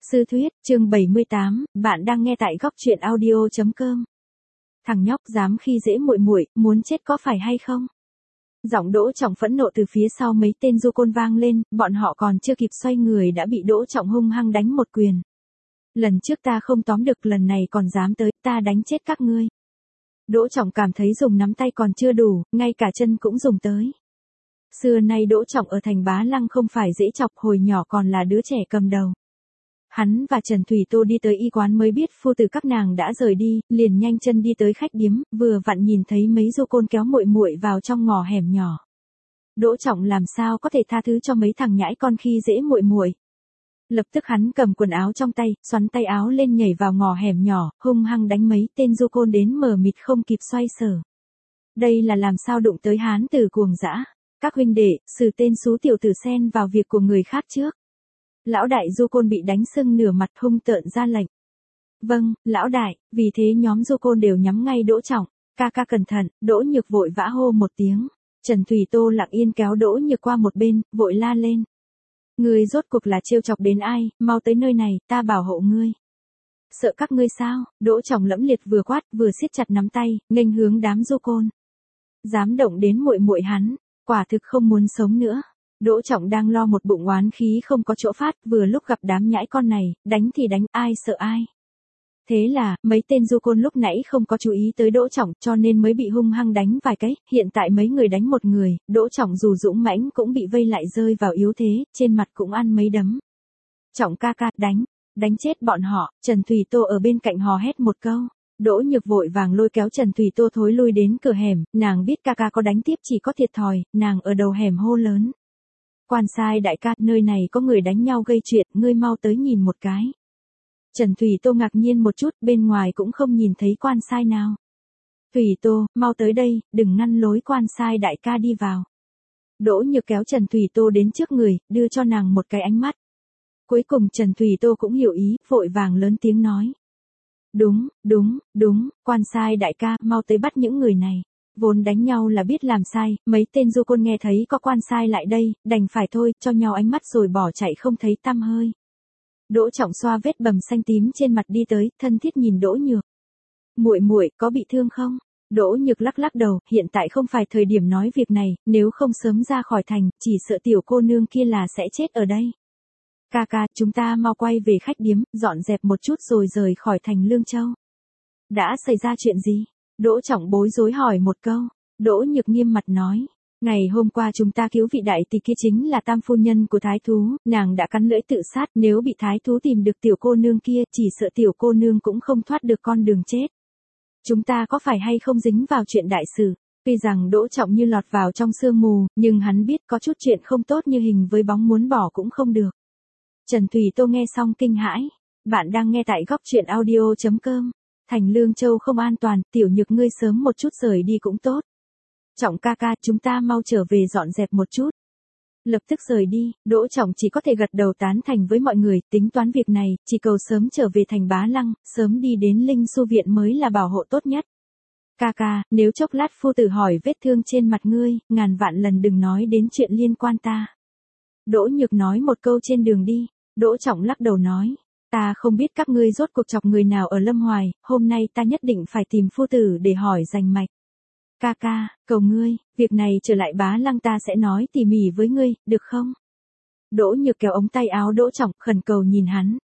Sư thuyết, chương 78, bạn đang nghe tại góc truyện audio.com. Thằng nhóc dám khi dễ muội muội, muốn chết có phải hay không? Giọng Đỗ Trọng phẫn nộ từ phía sau mấy tên du côn vang lên, bọn họ còn chưa kịp xoay người đã bị Đỗ Trọng hung hăng đánh một quyền. Lần trước ta không tóm được, lần này còn dám tới, ta đánh chết các ngươi. Đỗ Trọng cảm thấy dùng nắm tay còn chưa đủ, ngay cả chân cũng dùng tới. Xưa nay Đỗ Trọng ở thành Bá Lăng không phải dễ chọc, hồi nhỏ còn là đứa trẻ cầm đầu. Hắn và Trần Thủy Tô đi tới y quán mới biết phu tử các nàng đã rời đi, liền nhanh chân đi tới khách điếm, vừa vặn nhìn thấy mấy du côn kéo muội muội vào trong ngõ hẻm nhỏ. Đỗ Trọng làm sao có thể tha thứ cho mấy thằng nhãi con khi dễ muội muội. Lập tức hắn cầm quần áo trong tay, xoắn tay áo lên nhảy vào ngõ hẻm nhỏ, hung hăng đánh mấy tên du côn đến mờ mịt không kịp xoay sở. Đây là làm sao đụng tới hán tử cuồng dã. Các huynh đệ, xử tên xú tiểu tử xen vào việc của người khác trước. Lão đại du côn bị đánh sưng nửa mặt, hung tợn ra lệnh. Vâng, lão đại. Vì thế nhóm du côn đều nhắm ngay Đỗ Trọng. Ca ca cẩn thận. Đỗ Nhược vội vã hô một tiếng. Trần Thủy Tô lặng yên kéo Đỗ Nhược qua một bên, vội la lên. Ngươi rốt cuộc là trêu chọc đến ai, mau tới nơi này, ta bảo hộ ngươi. Sợ các ngươi sao? Đỗ Trọng lẫm liệt vừa quát vừa siết chặt nắm tay, nghênh hướng đám du côn. Dám động đến muội muội hắn, quả thực không muốn sống nữa. Đỗ Trọng đang lo một bụng oán khí không có chỗ phát, vừa lúc gặp đám nhãi con này, đánh thì đánh, ai sợ ai. Thế là, mấy tên du côn lúc nãy không có chú ý tới Đỗ Trọng cho nên mới bị hung hăng đánh vài cái, hiện tại mấy người đánh một người, Đỗ Trọng dù dũng mãnh cũng bị vây lại rơi vào yếu thế, trên mặt cũng ăn mấy đấm. Trọng ca ca, đánh chết bọn họ. Trần Thủy Tô ở bên cạnh hò hét một câu. Đỗ Nhược vội vàng lôi kéo Trần Thủy Tô thối lui đến cửa hẻm, nàng biết ca ca có đánh tiếp chỉ có thiệt thòi, nàng ở đầu hẻm hô lớn. Quan sai đại ca, nơi này có người đánh nhau gây chuyện, ngươi mau tới nhìn một cái. Trần Thủy Tô ngạc nhiên một chút, bên ngoài cũng không nhìn thấy quan sai nào. Thủy Tô, mau tới đây, đừng ngăn lối quan sai đại ca đi vào. Đỗ Nhược kéo Trần Thủy Tô đến trước người, đưa cho nàng một cái ánh mắt. Cuối cùng Trần Thủy Tô cũng hiểu ý, vội vàng lớn tiếng nói. Đúng, quan sai đại ca, mau tới bắt những người này. Vốn đánh nhau là biết làm sai, mấy tên du côn nghe thấy có quan sai lại đây, đành phải thôi, cho nhau ánh mắt rồi bỏ chạy không thấy tăm hơi. Đỗ Trọng xoa vết bầm xanh tím trên mặt đi tới, thân thiết nhìn Đỗ Nhược. Muội có bị thương không? Đỗ Nhược lắc lắc đầu, hiện tại không phải thời điểm nói việc này, nếu không sớm ra khỏi thành, chỉ sợ tiểu cô nương kia là sẽ chết ở đây. Ca ca, chúng ta mau quay về khách điếm, dọn dẹp một chút rồi rời khỏi thành Lương Châu. Đã xảy ra chuyện gì? Đỗ Trọng bối rối hỏi một câu. Đỗ Nhược nghiêm mặt nói. Ngày hôm qua chúng ta cứu vị đại tỷ kia chính là tam phu nhân của thái thú, nàng đã cắn lưỡi tự sát, nếu bị thái thú tìm được tiểu cô nương kia, chỉ sợ tiểu cô nương cũng không thoát được con đường chết. Chúng ta có phải hay không dính vào chuyện đại sự? Tuy rằng Đỗ Trọng như lọt vào trong sương mù, nhưng hắn biết có chút chuyện không tốt như hình với bóng muốn bỏ cũng không được. Trần Thủy Tô nghe xong kinh hãi. Bạn đang nghe tại góc truyện audio.com. Thành Lương Châu không an toàn, tiểu Nhược ngươi sớm một chút rời đi cũng tốt. Trọng ca ca, chúng ta mau trở về dọn dẹp một chút. Lập tức rời đi, Đỗ Trọng chỉ có thể gật đầu tán thành với mọi người, tính toán việc này, chỉ cầu sớm trở về thành Bá Lăng, sớm đi đến Linh Xu Viện mới là bảo hộ tốt nhất. Ca ca, nếu chốc lát phu tử hỏi vết thương trên mặt ngươi, ngàn vạn lần đừng nói đến chuyện liên quan ta. Đỗ Nhược nói một câu trên đường đi. Đỗ Trọng lắc đầu nói. Ta không biết các ngươi rốt cuộc chọc người nào ở Lâm Hoài, hôm nay ta nhất định phải tìm phu tử để hỏi rành mạch. Ca ca, cầu ngươi, việc này trở lại Bá Lăng ta sẽ nói tỉ mỉ với ngươi, được không? Đỗ Nhược kéo ống tay áo Đỗ Trọng, khẩn cầu nhìn hắn.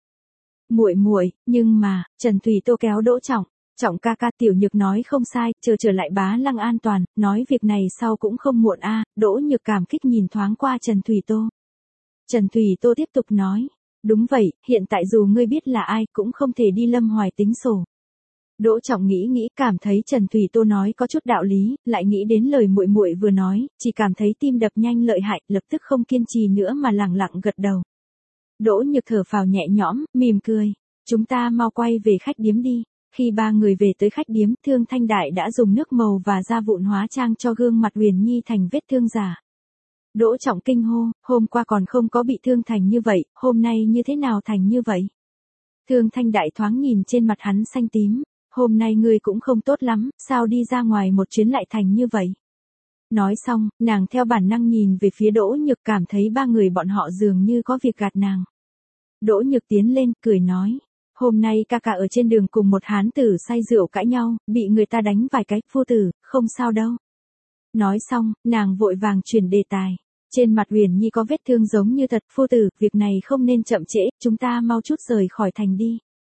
Muội, nhưng mà, Trần Thủy Tô kéo Đỗ Trọng. Trọng ca ca, tiểu Nhược nói không sai, chờ trở lại Bá Lăng an toàn, nói việc này sau cũng không muộn a. Đỗ Nhược cảm kích nhìn thoáng qua Trần Thủy Tô. Trần Thủy Tô tiếp tục nói. Đúng vậy, hiện tại dù ngươi biết là ai cũng không thể đi Lâm Hoài tính sổ. Đỗ Trọng nghĩ cảm thấy Trần Thủy Tô nói có chút đạo lý, lại nghĩ đến lời muội vừa nói, chỉ cảm thấy tim đập nhanh lợi hại, lập tức không kiên trì nữa mà lẳng lặng gật đầu. Đỗ Nhược thở phào nhẹ nhõm, mỉm cười. Chúng ta mau quay về khách điếm đi. Khi ba người về tới khách điếm, Thương Thanh Đại đã dùng nước màu và da vụn hóa trang cho gương mặt Huyền Nhi thành vết thương giả. Đỗ Trọng kinh hô, hôm qua còn không có bị thương thành như vậy, hôm nay như thế nào thành như vậy? Thương Thanh Đại thoáng nhìn trên mặt hắn xanh tím, hôm nay ngươi cũng không tốt lắm, sao đi ra ngoài một chuyến lại thành như vậy? Nói xong, nàng theo bản năng nhìn về phía Đỗ Nhược cảm thấy ba người bọn họ dường như có việc gạt nàng. Đỗ Nhược tiến lên, cười nói. Hôm nay ca ca ở trên đường cùng một hán tử say rượu cãi nhau, bị người ta đánh vài cái, phu tử, không sao đâu. Nói xong, nàng vội vàng chuyển đề tài. Trên mặt Huyền Nhi có vết thương giống như thật, phu tử, việc này không nên chậm trễ, chúng ta mau chút rời khỏi thành đi.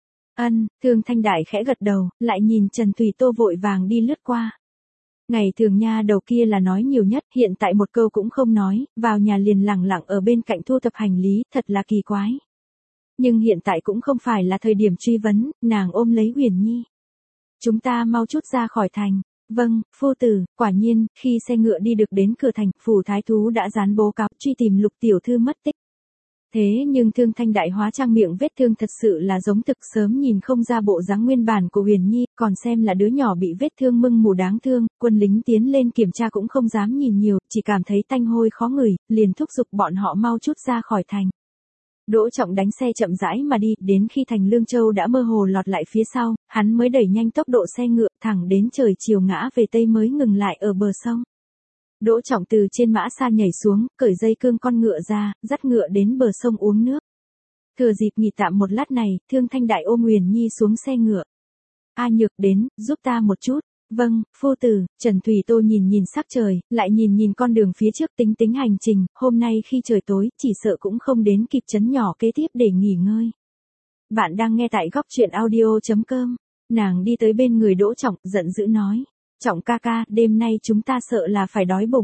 Ân, Thương Thanh Đại khẽ gật đầu, lại nhìn Trần Thủy Tô vội vàng đi lướt qua. Ngày thường nha đầu kia là nói nhiều nhất, hiện tại một câu cũng không nói, vào nhà liền lẳng lặng ở bên cạnh thu thập hành lý, thật là kỳ quái. Nhưng hiện tại cũng không phải là thời điểm truy vấn, nàng ôm lấy Huyền Nhi. Chúng ta mau chút ra khỏi thành. Vâng, phu tử, quả nhiên, khi xe ngựa đi được đến cửa thành, phủ thái thú đã dán bố cáo truy tìm Lục tiểu thư mất tích. Thế nhưng Thương Thanh Đại hóa trang miệng vết thương thật sự là giống thực, sớm nhìn không ra bộ dáng nguyên bản của Huyền Nhi, còn xem là đứa nhỏ bị vết thương mưng mù đáng thương, quân lính tiến lên kiểm tra cũng không dám nhìn nhiều, chỉ cảm thấy tanh hôi khó ngửi, liền thúc giục bọn họ mau chút ra khỏi thành. Đỗ Trọng đánh xe chậm rãi mà đi, đến khi thành Lương Châu đã mơ hồ lọt lại phía sau, hắn mới đẩy nhanh tốc độ xe ngựa, thẳng đến trời chiều ngã về tây mới ngừng lại ở bờ sông. Đỗ Trọng từ trên mã xa nhảy xuống, cởi dây cương con ngựa ra, dắt ngựa đến bờ sông uống nước. Thừa dịp nghỉ tạm một lát này, Thương Thanh Đại ôm Huyền Nhi xuống xe ngựa. A Nhược đến, giúp ta một chút. Vâng, phu tử. Trần Thủy Tô nhìn nhìn sắc trời, lại nhìn nhìn con đường phía trước, tính tính hành trình, hôm nay khi trời tối, chỉ sợ cũng không đến kịp trấn nhỏ kế tiếp để nghỉ ngơi. Bạn đang nghe tại góc truyện audio.com. Nàng đi tới bên người Đỗ Trọng, giận dữ nói. Trọng ca ca, đêm nay chúng ta sợ là phải đói bụng.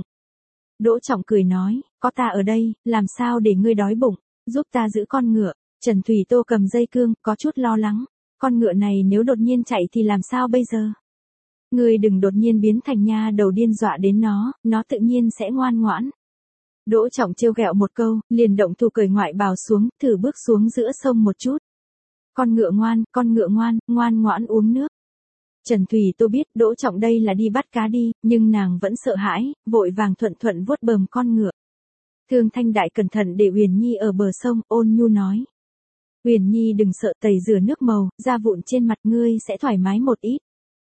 Đỗ Trọng cười nói, có ta ở đây, làm sao để ngươi đói bụng, giúp ta giữ con ngựa. Trần Thủy Tô cầm dây cương, có chút lo lắng. Con ngựa này nếu đột nhiên chạy thì làm sao bây giờ? Ngươi đừng đột nhiên biến thành nha đầu điên dọa đến nó tự nhiên sẽ ngoan ngoãn. Đỗ Trọng trêu ghẹo một câu, liền động thủ cởi ngoại bào xuống, thử bước xuống giữa sông một chút. Con ngựa ngoan, ngoan ngoãn uống nước. Trần Thủy Tô biết Đỗ Trọng đây là đi bắt cá đi, nhưng nàng vẫn sợ hãi, vội vàng thuận thuận vuốt bờm con ngựa. Thương Thanh Đại cẩn thận để Huyền Nhi ở bờ sông, ôn nhu nói. Huyền Nhi đừng sợ, tẩy rửa nước màu, da vụn trên mặt ngươi sẽ thoải mái một ít.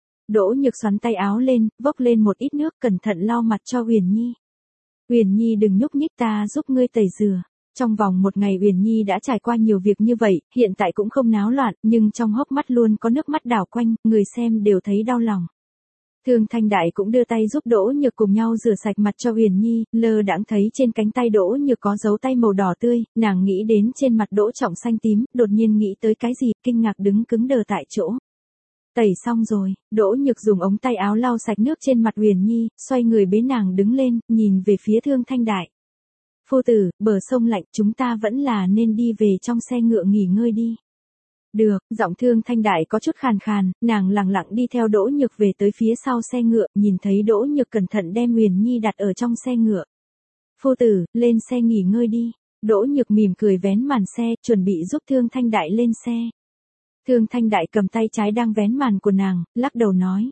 Đỗ Nhược xoắn tay áo lên, vốc lên một ít nước, cẩn thận lau mặt cho Huyền Nhi. Huyền Nhi đừng nhúc nhích, ta giúp ngươi tẩy rửa. Trong vòng một ngày Huyền Nhi đã trải qua nhiều việc như vậy, hiện tại cũng không náo loạn, nhưng trong hốc mắt luôn có nước mắt đảo quanh, người xem đều thấy đau lòng. Thương Thanh Đại cũng đưa tay giúp Đỗ Nhược cùng nhau rửa sạch mặt cho Huyền Nhi, lơ đãng thấy trên cánh tay Đỗ Nhược có dấu tay màu đỏ tươi, nàng nghĩ đến trên mặt Đỗ Trọng xanh tím, đột nhiên nghĩ tới cái gì, kinh ngạc đứng cứng đờ tại chỗ. Tẩy xong rồi, Đỗ Nhược dùng ống tay áo lau sạch nước trên mặt Huyền Nhi, xoay người bế nàng đứng lên, nhìn về phía Thương Thanh Đại. Phu tử, bờ sông lạnh, chúng ta vẫn là nên đi về trong xe ngựa nghỉ ngơi đi. Được, giọng Thương Thanh Đại có chút khàn khàn, nàng lặng lặng đi theo Đỗ Nhược về tới phía sau xe ngựa, nhìn thấy Đỗ Nhược cẩn thận đem Huyền Nhi đặt ở trong xe ngựa. Phu tử, lên xe nghỉ ngơi đi. Đỗ Nhược mỉm cười vén màn xe, chuẩn bị giúp Thương Thanh Đại lên xe. Thương Thanh Đại cầm tay trái đang vén màn của nàng, lắc đầu nói.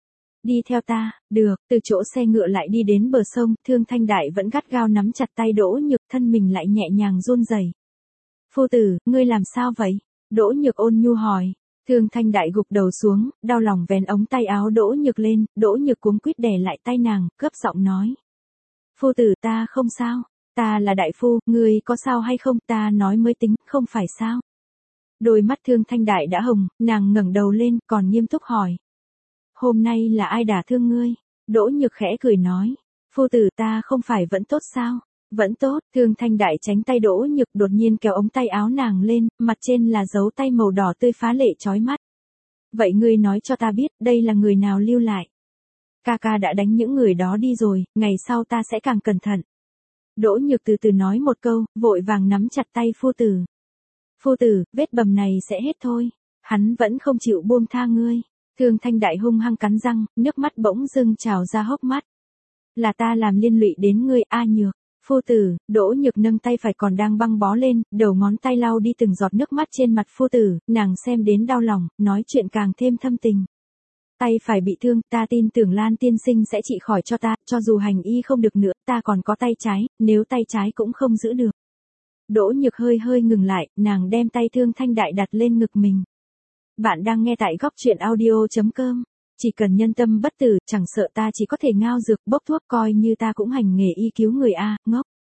Đi theo ta, được, từ chỗ xe ngựa lại đi đến bờ sông, Thương Thanh Đại vẫn gắt gao nắm chặt tay Đỗ Nhược, thân mình lại nhẹ nhàng run rẩy. Phu tử, ngươi làm sao vậy? Đỗ Nhược ôn nhu hỏi. Thương Thanh Đại gục đầu xuống, đau lòng vén ống tay áo Đỗ Nhược lên, Đỗ Nhược cuống quýt đè lại tay nàng, gấp giọng nói. Phu tử, ta không sao, ta là đại phu, ngươi có sao hay không, ta nói mới tính, không phải sao? Đôi mắt Thương Thanh Đại đã hồng, nàng ngẩng đầu lên, còn nghiêm túc hỏi. Hôm nay là ai đả thương ngươi? Đỗ Nhược khẽ cười nói. Phu tử, ta không phải vẫn tốt sao? Vẫn tốt. Thương Thanh Đại tránh tay Đỗ Nhược, đột nhiên kéo ống tay áo nàng lên, mặt trên là dấu tay màu đỏ tươi phá lệ chói mắt. Vậy ngươi nói cho ta biết, đây là người nào lưu lại? Ca ca đã đánh những người đó đi rồi, ngày sau ta sẽ càng cẩn thận. Đỗ Nhược từ từ nói một câu, vội vàng nắm chặt tay phu tử. Phu tử, vết bầm này sẽ hết thôi. Hắn vẫn không chịu buông tha ngươi. Thương Thanh Đại hung hăng cắn răng, nước mắt bỗng dưng trào ra hốc mắt. Là ta làm liên lụy đến ngươi, A Nhược. Phu tử. Đỗ Nhược nâng tay phải còn đang băng bó lên, đầu ngón tay lau đi từng giọt nước mắt trên mặt phu tử, nàng xem đến đau lòng, nói chuyện càng thêm thâm tình. Tay phải bị thương, ta tin tưởng Lan tiên sinh sẽ trị khỏi cho ta, cho dù hành y không được nữa, ta còn có tay trái, nếu tay trái cũng không giữ được. Đỗ Nhược hơi hơi ngừng lại, nàng đem tay Thương Thanh Đại đặt lên ngực mình. Bạn đang nghe tại góc truyện audio.com. Chỉ cần nhân tâm bất tử, chẳng sợ ta chỉ có thể ngao dược bốc thuốc, coi như ta cũng hành nghề y cứu người a, ngốc.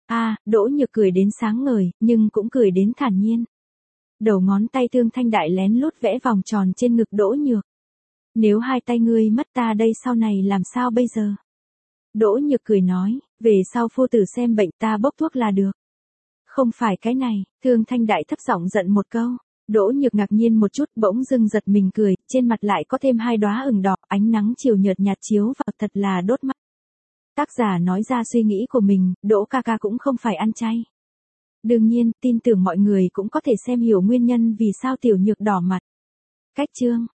Đỗ Nhược cười đến sáng ngời, nhưng cũng cười đến thản nhiên. Đầu ngón tay Thương Thanh Đại lén lút vẽ vòng tròn trên ngực Đỗ Nhược. Nếu hai tay ngươi mất ta đây sau này làm sao bây giờ? Đỗ Nhược cười nói, về sau phu tử xem bệnh ta bốc thuốc là được. Không phải cái này, Thương Thanh Đại thấp giọng giận một câu. Đỗ Nhược ngạc nhiên một chút, bỗng dưng giật mình cười, trên mặt lại có thêm 2 đóa ửng đỏ, ánh nắng chiều nhợt nhạt chiếu vào thật là đốt mắt. Tác giả nói ra suy nghĩ của mình, Đỗ ca ca cũng không phải ăn chay. Đương nhiên, tin tưởng mọi người cũng có thể xem hiểu nguyên nhân vì sao Tiểu Nhược đỏ mặt. Cách chương